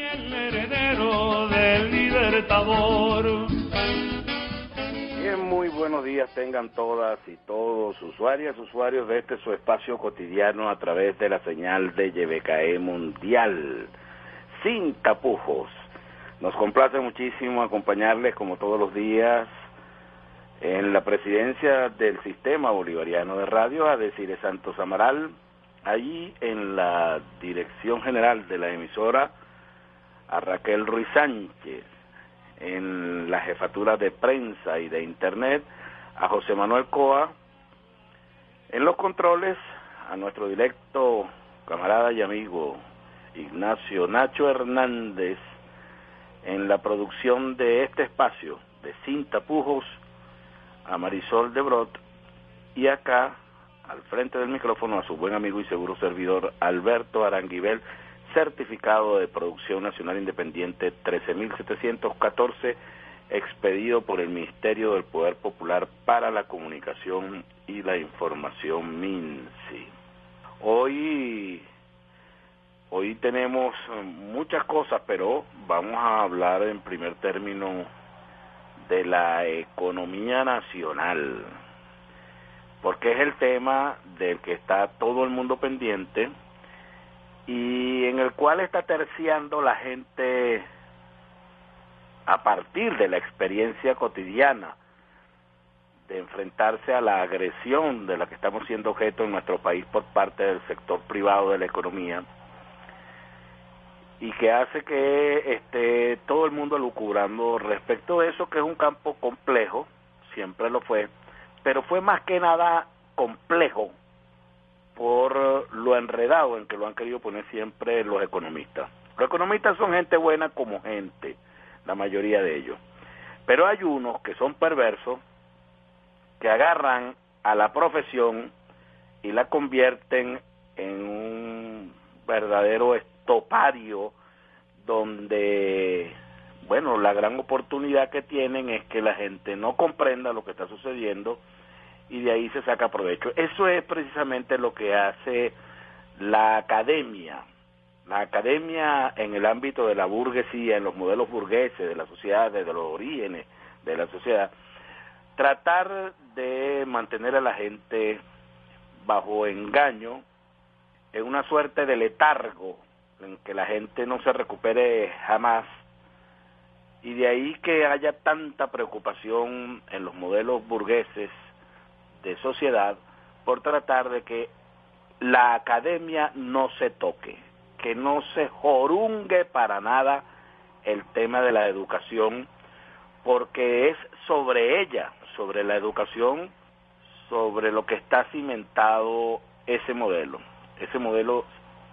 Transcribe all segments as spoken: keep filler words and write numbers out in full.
el heredero del Libertador. Bien, muy buenos días tengan todas y todos, usuarias, usuarios de este su espacio cotidiano a través de la señal de Y B K E Mundial, sin tapujos. Nos complace muchísimo acompañarles como todos los días en la presidencia del Sistema Bolivariano de Radio, a Desiree Santos Amaral, allí en la dirección general de la emisora, a Raquel Ruiz Sánchez, en la jefatura de prensa y de internet, a José Manuel Coa, en los controles, a nuestro directo camarada y amigo Ignacio Nacho Hernández, en la producción de este espacio de Sin Tapujos, a Marisol de Brot, y acá, al frente del micrófono, a su buen amigo y seguro servidor Alberto Aranguibel, certificado de producción nacional independiente trece mil setecientos catorce, expedido por el Ministerio del Poder Popular para la Comunicación y la Información, MINSI. Hoy, hoy tenemos muchas cosas, pero vamos a hablar en primer término de la economía nacional, porque es el tema del que está todo el mundo pendiente y en el cual está terciando la gente a partir de la experiencia cotidiana de enfrentarse a la agresión de la que estamos siendo objeto en nuestro país por parte del sector privado de la economía, y que hace que esté todo el mundo lucubrando respecto de eso, que es un campo complejo, siempre lo fue, pero fue más que nada complejo por lo enredado en que lo han querido poner siempre los economistas. Los economistas son gente buena como gente, la mayoría de ellos, pero hay unos que son perversos, que agarran a la profesión y la convierten en un verdadero estopario donde, bueno, la gran oportunidad que tienen es que la gente no comprenda lo que está sucediendo y de ahí se saca provecho. Eso es precisamente lo que hace la academia, la academia en el ámbito de la burguesía, en los modelos burgueses de la sociedad, desde los orígenes de la sociedad, tratar de mantener a la gente bajo engaño, en una suerte de letargo, en que la gente no se recupere jamás, y de ahí que haya tanta preocupación en los modelos burgueses de sociedad por tratar de que la academia no se toque, que no se jorungue para nada el tema de la educación, porque es sobre ella, sobre la educación, sobre lo que está cimentado ese modelo. Ese modelo,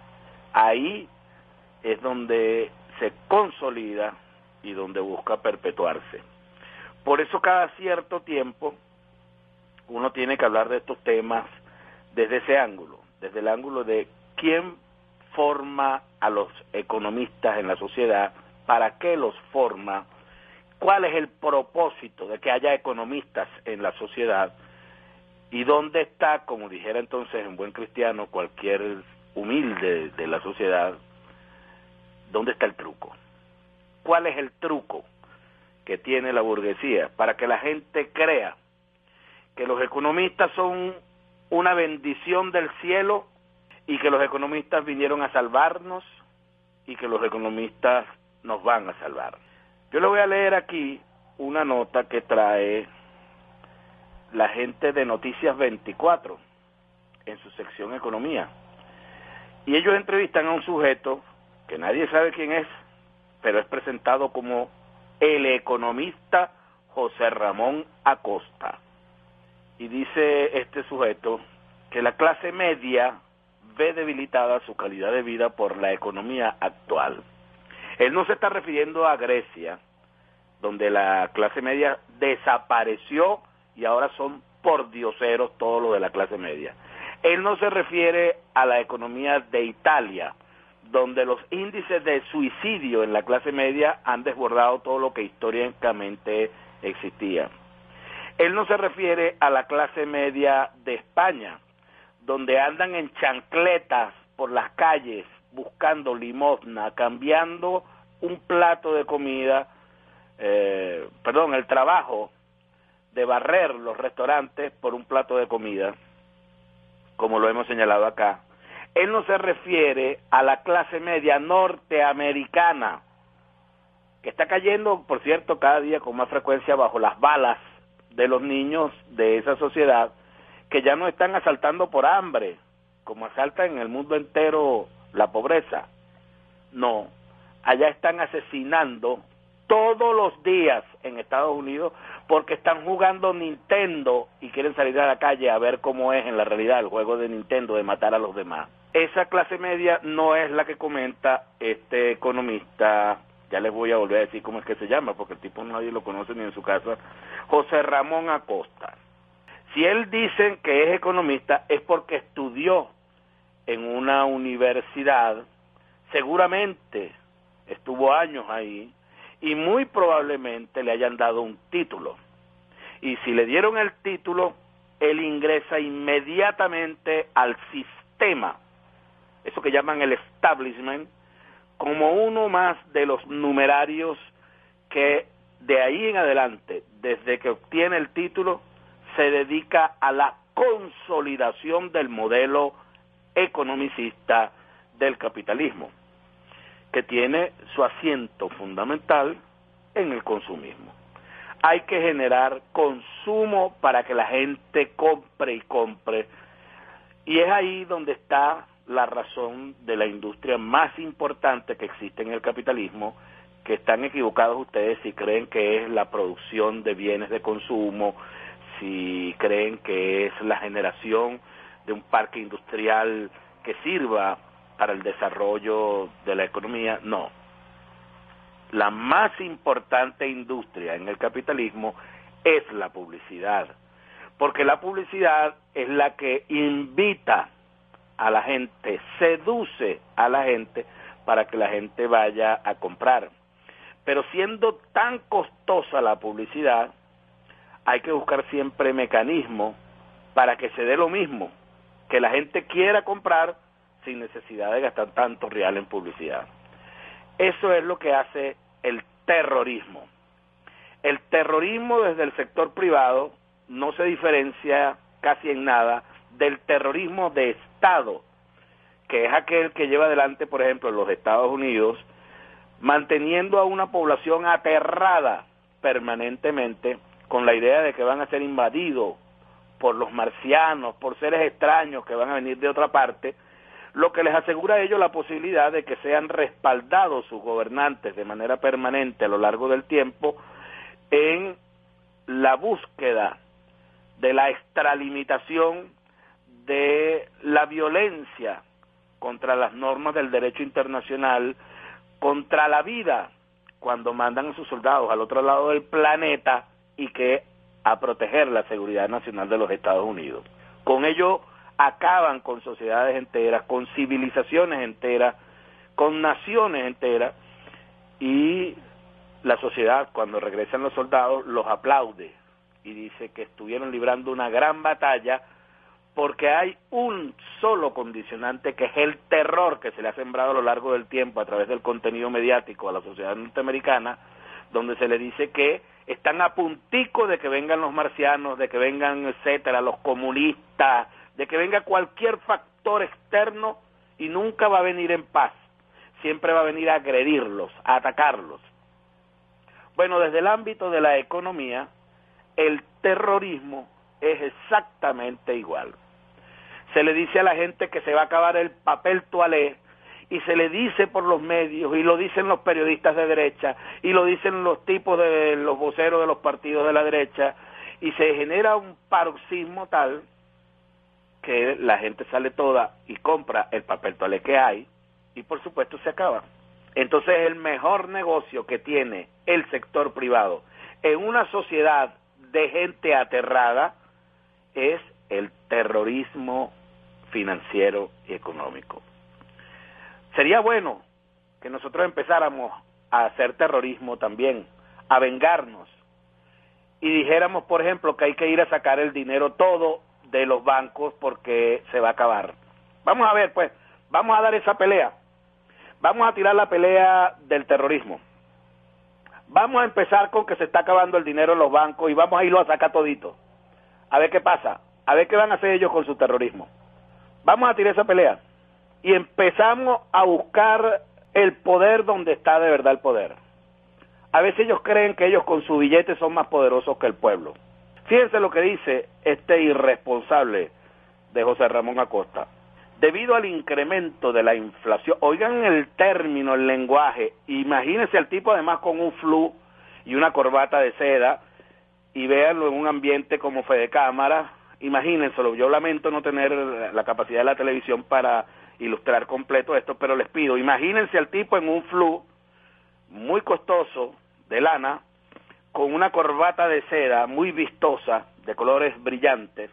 ahí es donde se consolida y donde busca perpetuarse. Por eso cada cierto tiempo uno tiene que hablar de estos temas desde ese ángulo, desde el ángulo de quién forma a los economistas en la sociedad, para qué los forma, cuál es el propósito de que haya economistas en la sociedad y dónde está, como dijera entonces en buen cristiano cualquier humilde de la sociedad, dónde está el truco. ¿Cuál es el truco que tiene la burguesía para que la gente crea que los economistas son una bendición del cielo y que los economistas vinieron a salvarnos y que los economistas nos van a salvar? Yo le voy a leer aquí una nota que trae la gente de Noticias veinticuatro en su sección Economía, y ellos entrevistan a un sujeto que nadie sabe quién es, pero es presentado como el economista José Ramón Acosta. Y dice este sujeto que la clase media ve debilitada su calidad de vida por la economía actual. Él no se está refiriendo a Grecia, donde la clase media desapareció y ahora son pordioseros todos los de la clase media. Él no se refiere a la economía de Italia, donde los índices de suicidio en la clase media han desbordado todo lo que históricamente existía. Él no se refiere a la clase media de España, donde andan en chancletas por las calles buscando limosna, cambiando un plato de comida, eh, perdón, el trabajo de barrer los restaurantes por un plato de comida, como lo hemos señalado acá. Él no se refiere a la clase media norteamericana, que está cayendo, por cierto, cada día con más frecuencia bajo las balas de los niños de esa sociedad, que ya no están asaltando por hambre, como asalta en el mundo entero la pobreza. No, allá están asesinando todos los días en Estados Unidos porque están jugando Nintendo y quieren salir a la calle a ver cómo es en la realidad el juego de Nintendo de matar a los demás. Esa clase media no es la que comenta este economista, ya les voy a volver a decir cómo es que se llama, porque el tipo nadie lo conoce ni en su casa, José Ramón Acosta. Si él dice que es economista es porque estudió en una universidad, seguramente estuvo años ahí, y muy probablemente le hayan dado un título. Y si le dieron el título, él ingresa inmediatamente al sistema, eso que llaman el establishment, como uno más de los numerarios que de ahí en adelante, desde que obtiene el título, se dedica a la consolidación del modelo economicista del capitalismo, que tiene su asiento fundamental en el consumismo. Hay que generar consumo para que la gente compre y compre, y es ahí donde está la razón de la industria más importante que existe en el capitalismo, que están equivocados ustedes si creen que es la producción de bienes de consumo, si creen que es la generación de un parque industrial que sirva para el desarrollo de la economía. No. La más importante industria en el capitalismo es la publicidad, porque la publicidad es la que invita a la gente, seduce a la gente para que la gente vaya a comprar. Pero siendo tan costosa la publicidad, hay que buscar siempre mecanismos para que se dé lo mismo, que la gente quiera comprar sin necesidad de gastar tanto real en publicidad. Eso es lo que hace el terrorismo. El terrorismo desde el sector privado no se diferencia casi en nada del terrorismo de Estado, que es aquel que lleva adelante, por ejemplo, en los Estados Unidos, manteniendo a una población aterrada permanentemente con la idea de que van a ser invadidos por los marcianos, por seres extraños que van a venir de otra parte, lo que les asegura a ellos la posibilidad de que sean respaldados sus gobernantes de manera permanente a lo largo del tiempo en la búsqueda de la extralimitación de la violencia contra las normas del derecho internacional, contra la vida, cuando mandan a sus soldados al otro lado del planeta y que a proteger la seguridad nacional de los Estados Unidos. Con ello acaban con sociedades enteras, con civilizaciones enteras, con naciones enteras, y la sociedad, cuando regresan los soldados, los aplaude y dice que estuvieron librando una gran batalla, porque hay un solo condicionante, que es el terror que se le ha sembrado a lo largo del tiempo a través del contenido mediático a la sociedad norteamericana, donde se le dice que están a puntico de que vengan los marcianos, de que vengan, etcétera, los comunistas, de que venga cualquier factor externo, y nunca va a venir en paz, siempre va a venir a agredirlos, a atacarlos. Bueno, desde el ámbito de la economía, el terrorismo es exactamente igual. Se le dice a la gente que se va a acabar el papel toalé, y se le dice por los medios, y lo dicen los periodistas de derecha, y lo dicen los tipos de los voceros de los partidos de la derecha, y se genera un paroxismo tal que la gente sale toda y compra el papel toalé que hay, y por supuesto se acaba. Entonces el mejor negocio que tiene el sector privado en una sociedad de gente aterrada es el terrorismo financiero y económico. Sería bueno que nosotros empezáramos a hacer terrorismo también, a vengarnos, y dijéramos, por ejemplo, que hay que ir a sacar el dinero todo de los bancos porque se va a acabar. Vamos a ver, pues, vamos a dar esa pelea, Vamos a tirar la pelea del terrorismo. Vamos a empezar con que se está acabando el dinero en los bancos y vamos a irlo a sacar todito. A ver qué pasa, a ver qué van a hacer ellos con su terrorismo. Vamos a tirar esa pelea y empezamos a buscar el poder donde está de verdad el poder. A veces ellos creen que ellos con su billete son más poderosos que el pueblo. Fíjense lo que dice este irresponsable de José Ramón Acosta. Debido al incremento de la inflación, oigan el término, el lenguaje, imagínense al tipo además con un flu y una corbata de seda, y véanlo en un ambiente como Fede Cámara, imagínenselo. Yo lamento no tener la capacidad de la televisión para ilustrar completo esto, pero les pido, imagínense al tipo en un flu muy costoso, de lana, con una corbata de seda muy vistosa, de colores brillantes.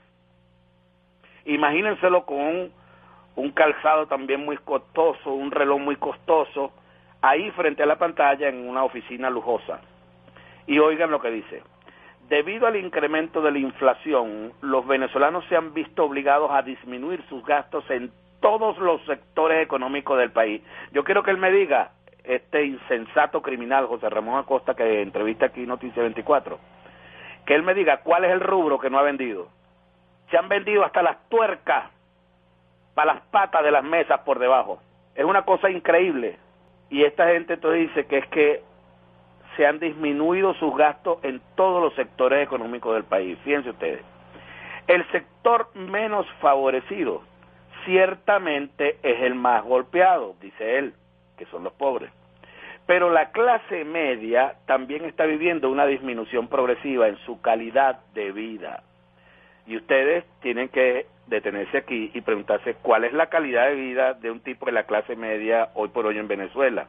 Imagínenselo con un, un calzado también muy costoso, un reloj muy costoso, ahí frente a la pantalla en una oficina lujosa. Y oigan lo que dice. Debido al incremento de la inflación, los venezolanos se han visto obligados a disminuir sus gastos en todos los sectores económicos del país. Yo quiero que él me diga, este insensato criminal José Ramón Acosta, que entrevista aquí Noticia veinticuatro, que él me diga cuál es el rubro que no ha vendido. Se han vendido hasta las tuercas para las patas de las mesas por debajo. Es una cosa increíble. Y esta gente entonces dice que es que se han disminuido sus gastos en todos los sectores económicos del país. Fíjense ustedes. El sector menos favorecido ciertamente es el más golpeado, dice él, que son los pobres. Pero la clase media también está viviendo una disminución progresiva en su calidad de vida. Y ustedes tienen que detenerse aquí y preguntarse cuál es la calidad de vida de un tipo de la clase media hoy por hoy en Venezuela.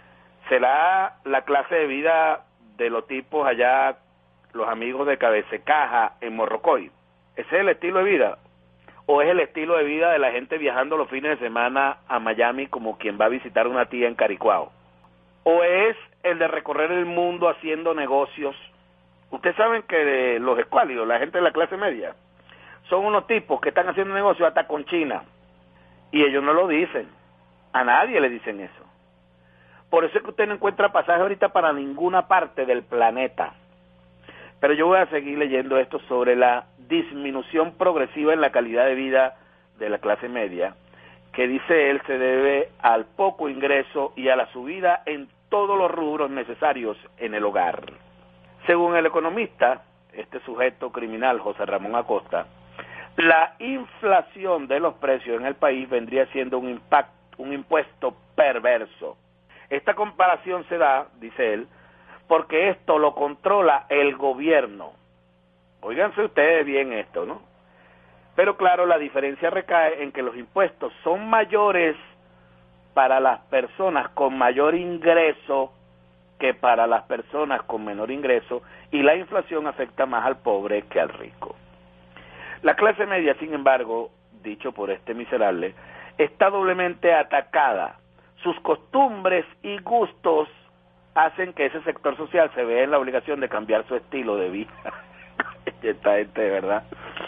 ¿Será la clase de vida de los tipos allá, los amigos de Cabececaja en Morrocoy? ¿Ese es el estilo de vida? ¿O es el estilo de vida de la gente viajando los fines de semana a Miami como quien va a visitar una tía en Caricuao? ¿O es el de recorrer el mundo haciendo negocios? Ustedes saben que los escuálidos, la gente de la clase media, son unos tipos que están haciendo negocios hasta con China. Y ellos no lo dicen. A nadie le dicen eso. Por eso es que usted no encuentra pasaje ahorita para ninguna parte del planeta. Pero yo voy a seguir leyendo esto sobre la disminución progresiva en la calidad de vida de la clase media, que dice él se debe al poco ingreso y a la subida en todos los rubros necesarios en el hogar. Según el economista, este sujeto criminal, José Ramón Acosta, la inflación de los precios en el país vendría siendo un impacto, un impuesto perverso. Esta comparación se da, dice él, porque esto lo controla el gobierno. Óiganse ustedes bien esto, ¿no? Pero claro, la diferencia recae en que los impuestos son mayores para las personas con mayor ingreso que para las personas con menor ingreso, y la inflación afecta más al pobre que al rico. La clase media, sin embargo, dicho por este miserable, está doblemente atacada. Sus costumbres y gustos hacen que ese sector social se vea en la obligación de cambiar su estilo de vida. Esta gente, de verdad.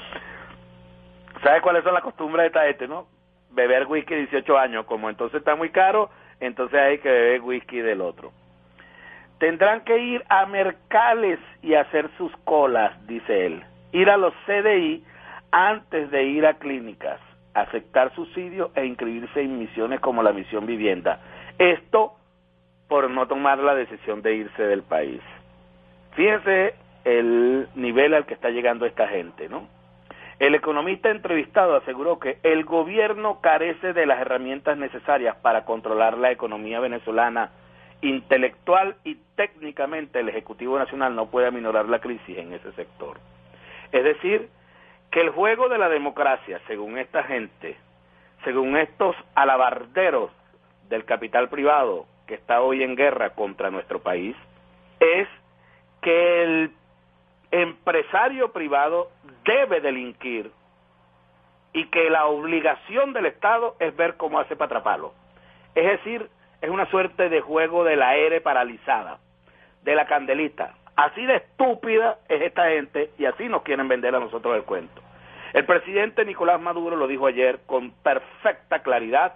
¿Sabe cuáles son las costumbres de esta gente, no? Beber whisky dieciocho años, como entonces está muy caro, entonces hay que beber whisky del otro. Tendrán que ir a mercales y hacer sus colas, dice él. Ir a los C D I antes de ir a clínicas, aceptar subsidios e inscribirse en misiones como la Misión Vivienda. Esto por no tomar la decisión de irse del país. Fíjense el nivel al que está llegando esta gente, ¿no? El economista entrevistado aseguró que el gobierno carece de las herramientas necesarias para controlar la economía venezolana. Intelectual y técnicamente el Ejecutivo Nacional no puede aminorar la crisis en ese sector. Es decir, que el juego de la democracia, según esta gente, según estos alabarderos del capital privado que está hoy en guerra contra nuestro país, es que el empresario privado debe delinquir y que la obligación del Estado es ver cómo hace para atraparlo. Es decir, es una suerte de juego de la ere paralizada, de la candelita. Así de estúpida es esta gente y así nos quieren vender a nosotros el cuento. El presidente Nicolás Maduro lo dijo ayer con perfecta claridad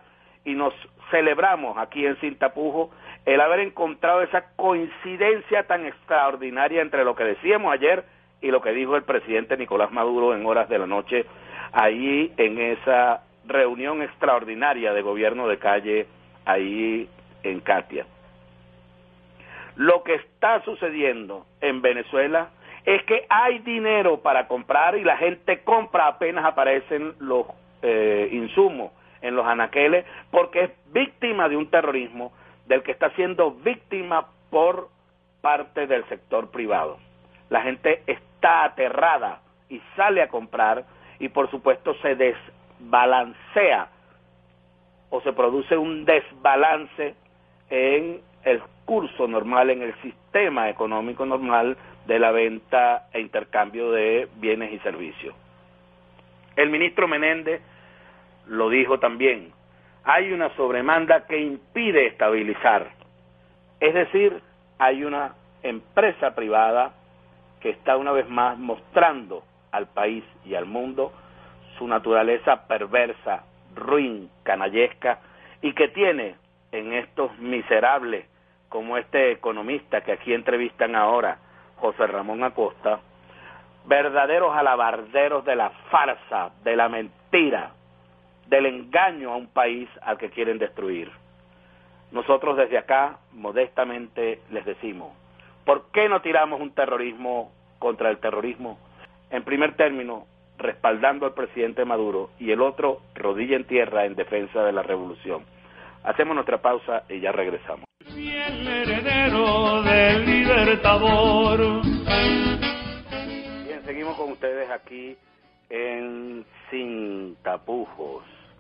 y nos celebramos aquí en Sin Tapujos el haber encontrado esa coincidencia tan extraordinaria entre lo que decíamos ayer y lo que dijo el presidente Nicolás Maduro en horas de la noche, ahí en esa reunión extraordinaria de gobierno de calle, ahí en Katia. Lo que está sucediendo en Venezuela es que hay dinero para comprar y la gente compra apenas aparecen los eh, insumos en los anaqueles, porque es víctima de un terrorismo del que está siendo víctima por parte del sector privado. La gente está aterrada y sale a comprar y por supuesto se desbalancea o se produce un desbalance en el curso normal, en el sistema económico normal de la venta e intercambio de bienes y servicios. El ministro Menéndez lo dijo también, hay una sobremanda que impide estabilizar, es decir, hay una empresa privada que está una vez más mostrando al país y al mundo su naturaleza perversa, ruin, canallesca, y que tiene en estos miserables, como este economista que aquí entrevistan ahora, José Ramón Acosta, verdaderos alabarderos de la farsa, de la mentira, del engaño a un país al que quieren destruir. Nosotros desde acá, modestamente, les decimos, ¿por qué no tiramos un terrorismo contra el terrorismo? En primer término, respaldando al presidente Maduro, y el otro, rodilla en tierra en defensa de la revolución. Hacemos nuestra pausa y ya regresamos. Y el heredero del Libertador. Bien, seguimos con ustedes aquí en Sin Tapujos.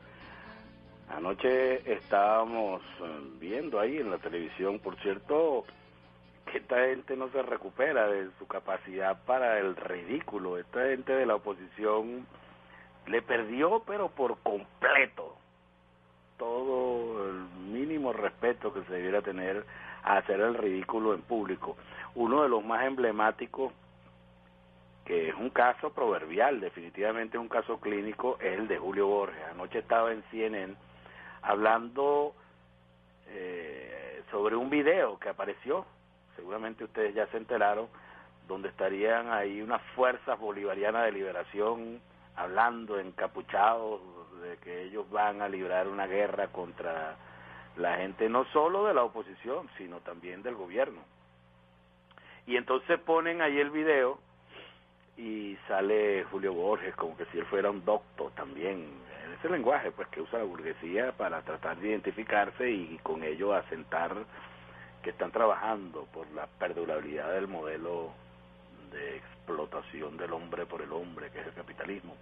Anoche estábamos viendo ahí en la televisión, por cierto, que esta gente no se recupera de su capacidad para el ridículo. Esta gente de la oposición le perdió, pero por completo, todo el mínimo respeto que se debiera tener a hacer el ridículo en público. Uno de los más emblemáticos, que es un caso proverbial, definitivamente un caso clínico, es el de Julio Borges. Anoche estaba en C N N hablando eh, sobre un video que apareció, seguramente ustedes ya se enteraron, donde estarían ahí unas fuerzas bolivarianas de liberación hablando encapuchados de que ellos van a librar una guerra contra la gente, no solo de la oposición, sino también del gobierno. Y entonces ponen ahí el video y sale Julio Borges como que si él fuera un doctor también, en ese lenguaje pues que usa la burguesía para tratar de identificarse y con ello asentar que están trabajando por la perdurabilidad del modelo de explotación del hombre por el hombre, que es el capitalismo.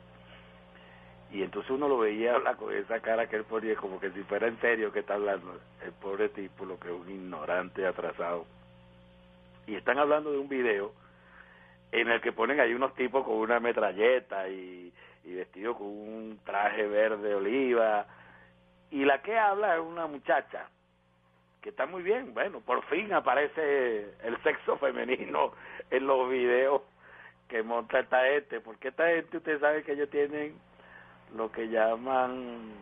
Y entonces uno lo veía hablar con esa cara que él ponía como que si fuera en serio que está hablando, el pobre tipo, lo que es un ignorante atrasado. Y están hablando de un video en el que ponen ahí unos tipos con una metralleta y, y vestidos con un traje verde oliva, y la que habla es una muchacha que está muy bien. Bueno, por fin aparece el sexo femenino en los videos que monta esta gente, porque esta gente, usted sabe que ellos tienen lo que llaman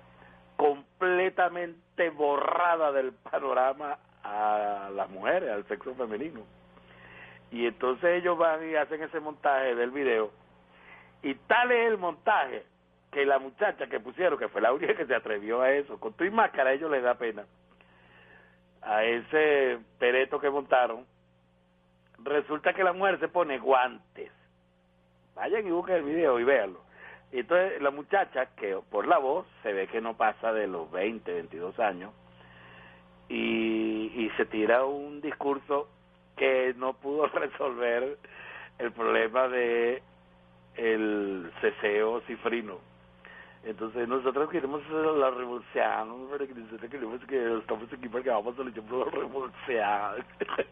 completamente borrada del panorama a las mujeres, al sexo femenino. Y entonces ellos van y hacen ese montaje del video, y tal es el montaje que la muchacha que pusieron, que fue la única que se atrevió a eso, con tu y máscara, a ellos les da pena, a ese pereto que montaron, resulta que la mujer se pone guantes. Vayan y busquen el video y véanlo. Y entonces la muchacha, que por la voz se ve que no pasa de los veinte, veintidós años, y, y se tira un discurso que no pudo resolver el problema de el ceseo cifrino. Entonces nosotros queremos hacer la revolución, pero que nosotros queremos que estamos aquí porque vamos a luchar por la revolución.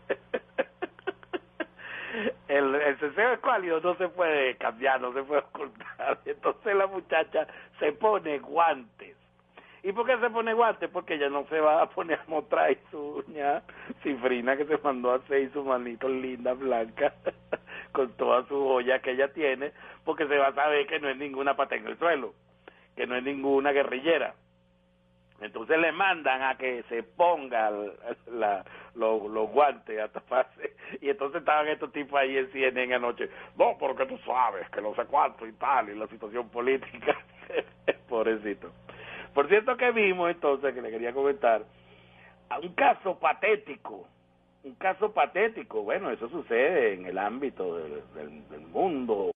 El, el ceseo escuálido no se puede cambiar, no se puede ocultar. Entonces la muchacha se pone guantes. ¿Y por qué se pone guantes? Porque ella no se va a poner a mostrar su uña cifrina que se mandó a hacer y su manito linda, blanca, con toda su joya que ella tiene, porque se va a saber que no es ninguna pata en el suelo, que no es ninguna guerrillera. Entonces le mandan a que se ponga la, los, los guantes a taparse. Y entonces estaban estos tipos ahí en C N N anoche. No, porque tú sabes que no sé cuánto y tal, y la situación política. Pobrecito. Por cierto que vimos entonces, que le quería comentar, a un caso patético. Un caso patético. Bueno, eso sucede en el ámbito del, del, del mundo